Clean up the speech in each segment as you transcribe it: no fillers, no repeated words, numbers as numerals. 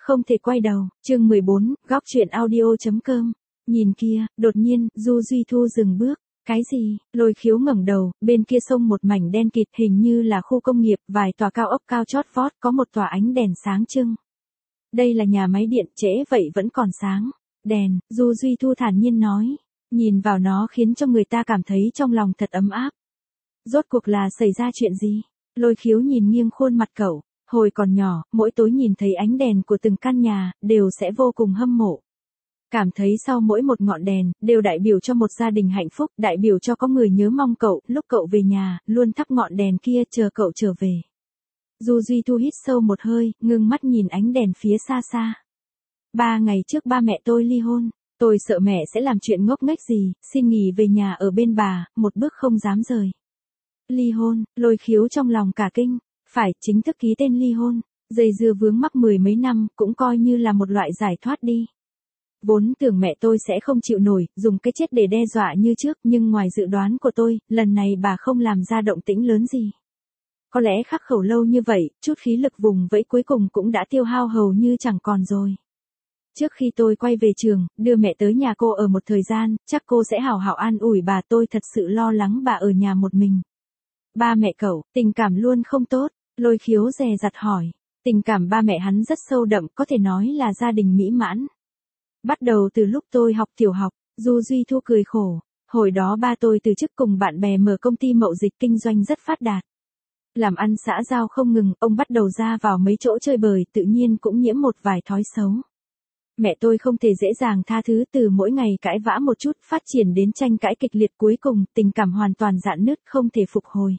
Không thể quay đầu, chương 14, góc chuyện audio.com. Nhìn kia, đột nhiên, Du Duy Thu dừng bước. Cái gì? Lôi Khiếu ngẩng đầu, bên kia sông một mảnh đen kịt, hình như là khu công nghiệp, vài tòa cao ốc cao chót vót, có một tòa ánh đèn sáng trưng. Đây là nhà máy điện, trễ vậy vẫn còn sáng. Đèn, Du Duy Thu thản nhiên nói. Nhìn vào nó khiến cho người ta cảm thấy trong lòng thật ấm áp. Rốt cuộc là xảy ra chuyện gì? Lôi Khiếu nhìn nghiêng khuôn mặt cậu. Hồi còn nhỏ, mỗi tối nhìn thấy ánh đèn của từng căn nhà, đều sẽ vô cùng hâm mộ. Cảm thấy sau mỗi một ngọn đèn, đều đại biểu cho một gia đình hạnh phúc, đại biểu cho có người nhớ mong cậu, lúc cậu về nhà, luôn thắp ngọn đèn kia chờ cậu trở về. Du Duy Thu hít sâu một hơi, ngưng mắt nhìn ánh đèn phía xa xa. 3 ngày trước ba mẹ tôi ly hôn, tôi sợ mẹ sẽ làm chuyện ngốc nghếch gì, xin nghỉ về nhà ở bên bà, một bước không dám rời. Ly hôn, Lôi Khiếu trong lòng cả kinh. Phải, chính thức ký tên ly hôn, dây dưa vướng mắc 10 mấy năm, cũng coi như là một loại giải thoát đi. Vốn tưởng mẹ tôi sẽ không chịu nổi, dùng cái chết để đe dọa như trước, nhưng ngoài dự đoán của tôi, lần này bà không làm ra động tĩnh lớn gì. Có lẽ khắc khẩu lâu như vậy, chút khí lực vùng vẫy cuối cùng cũng đã tiêu hao hầu như chẳng còn rồi. Trước khi tôi quay về trường, đưa mẹ tới nhà cô ở một thời gian, chắc cô sẽ hảo hảo an ủi bà, tôi thật sự lo lắng bà ở nhà một mình. Ba mẹ cậu, tình cảm luôn không tốt. Lôi Khiếu dè dặt hỏi. Tình cảm ba mẹ hắn rất sâu đậm, có thể nói là gia đình mỹ mãn. Bắt đầu từ lúc tôi học tiểu học, Du Duy Thu cười khổ. Hồi đó ba tôi từ chức cùng bạn bè mở công ty mậu dịch, kinh doanh rất phát đạt. Làm ăn xã giao không ngừng, ông bắt đầu ra vào mấy chỗ chơi bời, tự nhiên cũng nhiễm một vài thói xấu. Mẹ tôi không thể dễ dàng tha thứ, từ mỗi ngày cãi vã một chút, phát triển đến tranh cãi kịch liệt, cuối cùng, tình cảm hoàn toàn rạn nứt, không thể phục hồi.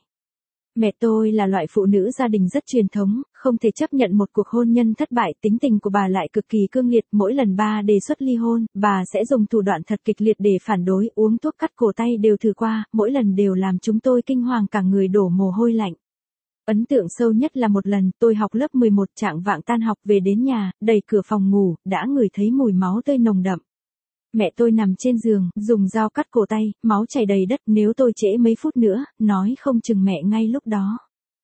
Mẹ tôi là loại phụ nữ gia đình rất truyền thống, không thể chấp nhận một cuộc hôn nhân thất bại, tính tình của bà lại cực kỳ cương liệt, mỗi lần ba đề xuất ly hôn, bà sẽ dùng thủ đoạn thật kịch liệt để phản đối, uống thuốc cắt cổ tay đều thử qua, mỗi lần đều làm chúng tôi kinh hoàng cả người đổ mồ hôi lạnh. Ấn tượng sâu nhất là một lần, tôi học lớp 11, trạng vạng tan học về đến nhà, đẩy cửa phòng ngủ, đã ngửi thấy mùi máu tươi nồng đậm. Mẹ tôi nằm trên giường, dùng dao cắt cổ tay, máu chảy đầy đất, nếu tôi trễ mấy phút nữa, nói không chừng mẹ ngay lúc đó.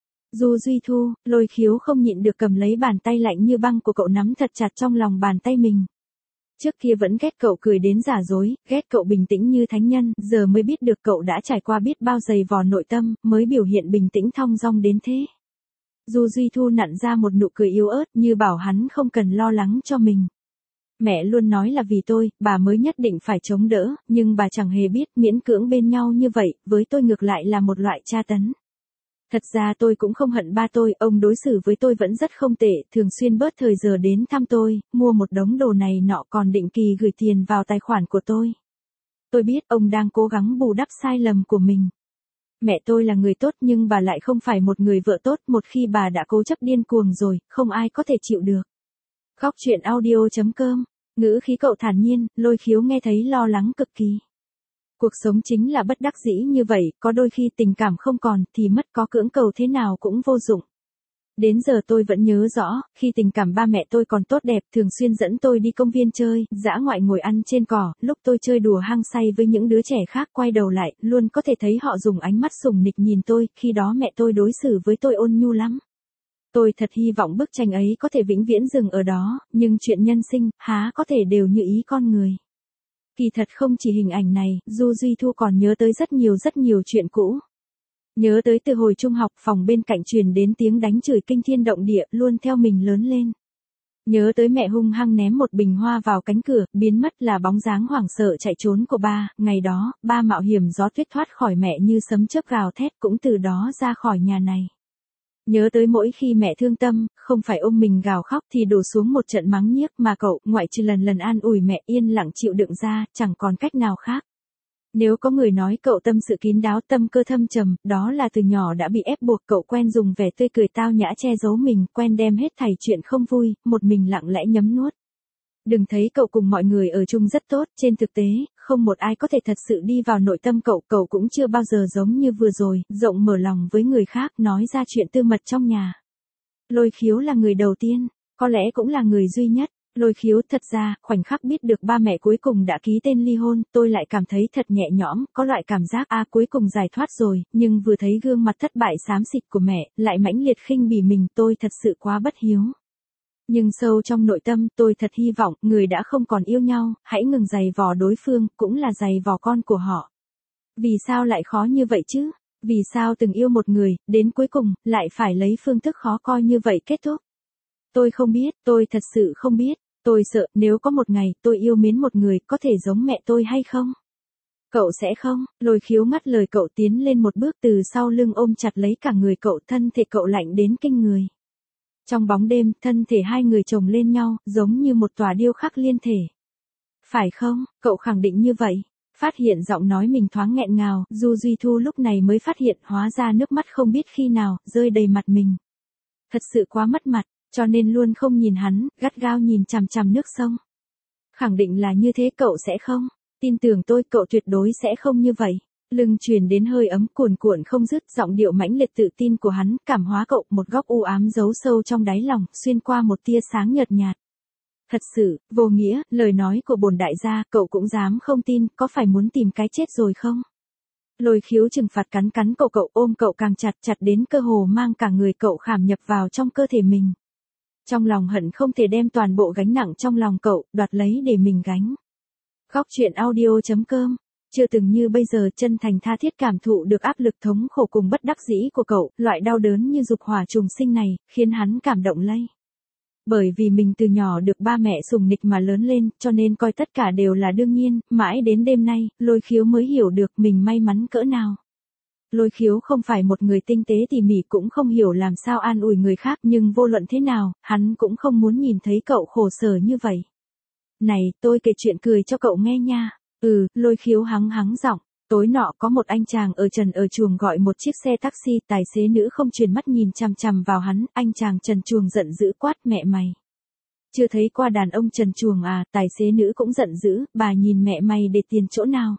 Du Duy Thu, Lôi Khiếu không nhịn được cầm lấy bàn tay lạnh như băng của cậu nắm thật chặt trong lòng bàn tay mình. Trước kia vẫn ghét cậu cười đến giả dối, ghét cậu bình tĩnh như thánh nhân, giờ mới biết được cậu đã trải qua biết bao dày vò nội tâm, mới biểu hiện bình tĩnh thong dong đến thế. Du Duy Thu nặn ra một nụ cười yếu ớt như bảo hắn không cần lo lắng cho mình. Mẹ luôn nói là vì tôi, bà mới nhất định phải chống đỡ, nhưng bà chẳng hề biết miễn cưỡng bên nhau như vậy, với tôi ngược lại là một loại tra tấn. Thật ra tôi cũng không hận ba tôi, ông đối xử với tôi vẫn rất không tệ, thường xuyên bớt thời giờ đến thăm tôi, mua một đống đồ này nọ, còn định kỳ gửi tiền vào tài khoản của tôi. Tôi biết ông đang cố gắng bù đắp sai lầm của mình. Mẹ tôi là người tốt nhưng bà lại không phải một người vợ tốt, một khi bà đã cố chấp điên cuồng rồi, không ai có thể chịu được. Góc chuyện audio.com, ngữ khí cậu thản nhiên, Lôi Khiếu nghe thấy lo lắng cực kỳ. Cuộc sống chính là bất đắc dĩ như vậy, có đôi khi tình cảm không còn, thì mất, có cưỡng cầu thế nào cũng vô dụng. Đến giờ tôi vẫn nhớ rõ, khi tình cảm ba mẹ tôi còn tốt đẹp, thường xuyên dẫn tôi đi công viên chơi, dã ngoại ngồi ăn trên cỏ, lúc tôi chơi đùa hăng say với những đứa trẻ khác, quay đầu lại, luôn có thể thấy họ dùng ánh mắt sùng nịch nhìn tôi, khi đó mẹ tôi đối xử với tôi ôn nhu lắm. Tôi thật hy vọng bức tranh ấy có thể vĩnh viễn dừng ở đó, nhưng chuyện nhân sinh, há có thể đều như ý con người. Kỳ thật không chỉ hình ảnh này, Du Duy Thu còn nhớ tới rất nhiều chuyện cũ. Nhớ tới từ hồi trung học, phòng bên cạnh truyền đến tiếng đánh chửi kinh thiên động địa, luôn theo mình lớn lên. Nhớ tới mẹ hung hăng ném một bình hoa vào cánh cửa, biến mất là bóng dáng hoảng sợ chạy trốn của ba, ngày đó, ba mạo hiểm gió tuyết thoát khỏi mẹ như sấm chớp gào thét, cũng từ đó ra khỏi nhà này. Nhớ tới mỗi khi mẹ thương tâm, không phải ôm mình gào khóc thì đổ xuống một trận mắng nhiếc, mà cậu, ngoại trừ lần an ủi mẹ, yên lặng chịu đựng ra, chẳng còn cách nào khác. Nếu có người nói cậu tâm sự kín đáo, tâm cơ thâm trầm, đó là từ nhỏ đã bị ép buộc, cậu quen dùng vẻ tươi cười tao nhã che giấu mình, quen đem hết thảy chuyện không vui, một mình lặng lẽ nhấm nuốt. Đừng thấy cậu cùng mọi người ở chung rất tốt, trên thực tế, không một ai có thể thật sự đi vào nội tâm cậu, cậu cũng chưa bao giờ giống như vừa rồi, rộng mở lòng với người khác, nói ra chuyện tư mật trong nhà. Lôi Khiếu là người đầu tiên, có lẽ cũng là người duy nhất. Lôi Khiếu, thật ra, khoảnh khắc biết được ba mẹ cuối cùng đã ký tên ly hôn, tôi lại cảm thấy thật nhẹ nhõm, có loại cảm giác cuối cùng giải thoát rồi, nhưng vừa thấy gương mặt thất bại xám xịt của mẹ, lại mãnh liệt khinh bỉ mình, tôi thật sự quá bất hiếu. Nhưng sâu trong nội tâm tôi thật hy vọng người đã không còn yêu nhau, hãy ngừng giày vò đối phương, cũng là giày vò con của họ. Vì sao lại khó như vậy chứ? Vì sao từng yêu một người, đến cuối cùng, lại phải lấy phương thức khó coi như vậy kết thúc? Tôi không biết, tôi thật sự không biết. Tôi sợ nếu có một ngày tôi yêu mến một người có thể giống mẹ tôi hay không? Cậu sẽ không? Lôi khiếu ngắt lời cậu tiến lên một bước từ sau lưng ôm chặt lấy cả người cậu, thân thể cậu lạnh đến kinh người. Trong bóng đêm, thân thể hai người chồng lên nhau, giống như một tòa điêu khắc liên thể. Phải không? Cậu khẳng định như vậy. Phát hiện giọng nói mình thoáng nghẹn ngào, Du Duy Thu lúc này mới phát hiện hóa ra nước mắt không biết khi nào, rơi đầy mặt mình. Thật sự quá mất mặt, cho nên luôn không nhìn hắn, gắt gao nhìn chằm chằm nước sông. Khẳng định là như thế, cậu sẽ không? Tin tưởng tôi, cậu tuyệt đối sẽ không như vậy. Lưng truyền đến hơi ấm cuồn cuộn không dứt, giọng điệu mãnh liệt tự tin của hắn, cảm hóa cậu, một góc u ám giấu sâu trong đáy lòng, xuyên qua một tia sáng nhợt nhạt. Thật sự, vô nghĩa, lời nói của bổn đại gia, cậu cũng dám không tin, có phải muốn tìm cái chết rồi không? Lôi khiếu trừng phạt cắn cắn cậu ôm cậu càng chặt chặt đến cơ hồ mang cả người cậu khảm nhập vào trong cơ thể mình. Trong lòng hận không thể đem toàn bộ gánh nặng trong lòng cậu, đoạt lấy để mình gánh. Góc truyện audio.com. Chưa từng như bây giờ chân thành tha thiết cảm thụ được áp lực thống khổ cùng bất đắc dĩ của cậu, loại đau đớn như dục hỏa trùng sinh này, khiến hắn cảm động lây. Bởi vì mình từ nhỏ được ba mẹ sủng nịch mà lớn lên, cho nên coi tất cả đều là đương nhiên, mãi đến đêm nay, Lôi khiếu mới hiểu được mình may mắn cỡ nào. Lôi khiếu không phải một người tinh tế tỉ mỉ, cũng không hiểu làm sao an ủi người khác, nhưng vô luận thế nào, hắn cũng không muốn nhìn thấy cậu khổ sở như vậy. Này, tôi kể chuyện cười cho cậu nghe nha. Lôi khiếu hắng hắng giọng. Tối nọ có một anh chàng ở trần ở chuồng gọi một chiếc xe taxi, tài xế nữ không chuyển mắt nhìn chằm chằm vào hắn, anh chàng trần chuồng giận dữ quát, mẹ mày. Chưa thấy qua đàn ông trần chuồng à? Tài xế nữ cũng giận dữ, bà nhìn mẹ mày để tiền chỗ nào?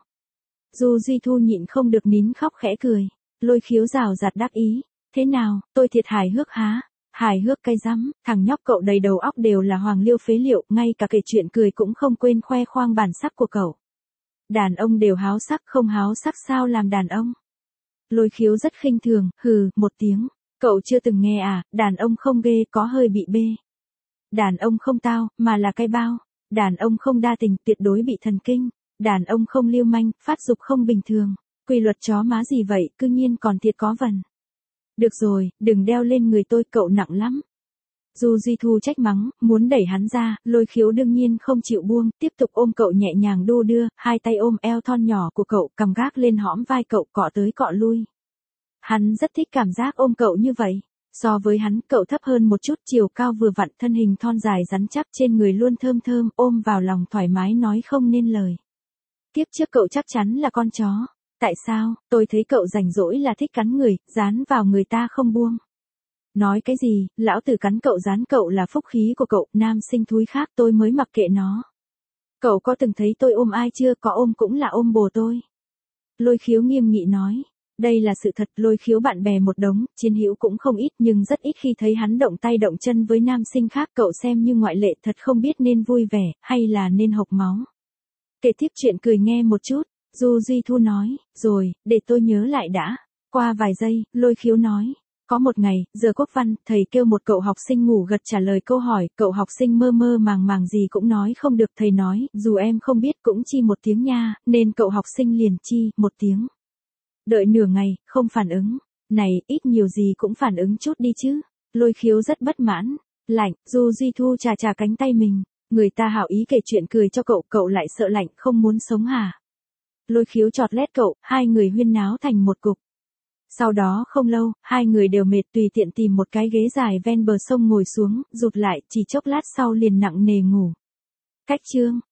Du Duy Thu nhịn không được nín khóc khẽ cười. Lôi khiếu rào rạt đắc ý. Thế nào, tôi thiệt hài hước há? Hài hước cái rắm, thằng nhóc cậu đầy đầu óc đều là hoàng liêu phế liệu, ngay cả kể chuyện cười cũng không quên khoe khoang bản sắc của cậu. Đàn ông đều háo sắc, không háo sắc sao làm đàn ông? Lôi khiếu rất khinh thường, hừ, một tiếng. Cậu chưa từng nghe à, đàn ông không ghê, có hơi bị bê. Đàn ông không tao, mà là cái bao. Đàn ông không đa tình, tuyệt đối bị thần kinh. Đàn ông không lưu manh, phát dục không bình thường. Quy luật chó má gì vậy, cư nhiên còn thiệt có vần. Được rồi, đừng đeo lên người tôi, cậu nặng lắm. Du Duy Thu trách mắng, muốn đẩy hắn ra, Lôi khiếu đương nhiên không chịu buông, tiếp tục ôm cậu nhẹ nhàng đu đưa, hai tay ôm eo thon nhỏ của cậu, cầm gác lên hõm vai cậu, cọ tới cọ lui. Hắn rất thích cảm giác ôm cậu như vậy. So với hắn, cậu thấp hơn một chút, chiều cao vừa vặn, thân hình thon dài rắn chắc, trên người luôn thơm thơm, ôm vào lòng thoải mái nói không nên lời. Tiếp trước cậu chắc chắn là con chó. Tại sao? Tôi thấy cậu rảnh rỗi là thích cắn người, dán vào người ta không buông. Nói cái gì, lão tử cắn cậu dán cậu là phúc khí của cậu, nam sinh thúi khác tôi mới mặc kệ nó. Cậu có từng thấy tôi ôm ai chưa? Có ôm cũng là ôm bồ tôi. Lôi khiếu nghiêm nghị nói. Đây là sự thật, Lôi khiếu bạn bè một đống, chiến hữu cũng không ít, nhưng rất ít khi thấy hắn động tay động chân với nam sinh khác, cậu xem như ngoại lệ, thật không biết nên vui vẻ, hay là nên hộc máu. Kể tiếp chuyện cười nghe một chút, Du Duy Thu nói, rồi, để tôi nhớ lại đã. Qua vài giây, Lôi khiếu nói. Có một ngày, giờ quốc văn, thầy kêu một cậu học sinh ngủ gật trả lời câu hỏi, cậu học sinh mơ mơ màng màng gì cũng nói không được, thầy nói, dù em không biết cũng chi một tiếng nha, nên cậu học sinh liền chi, một tiếng. Đợi nửa ngày, không phản ứng. Này, ít nhiều gì cũng phản ứng chút đi chứ. Lôi khiếu rất bất mãn. Lạnh, Du Duy Thu chà chà cánh tay mình. Người ta hảo ý kể chuyện cười cho cậu, cậu lại sợ lạnh, không muốn sống hả? Lôi khiếu chọt lét cậu, hai người huyên náo thành một cục. Sau đó không lâu, hai người đều mệt, tùy tiện tìm một cái ghế dài ven bờ sông ngồi xuống, rụt lại, chỉ chốc lát sau liền nặng nề ngủ. Cách chương.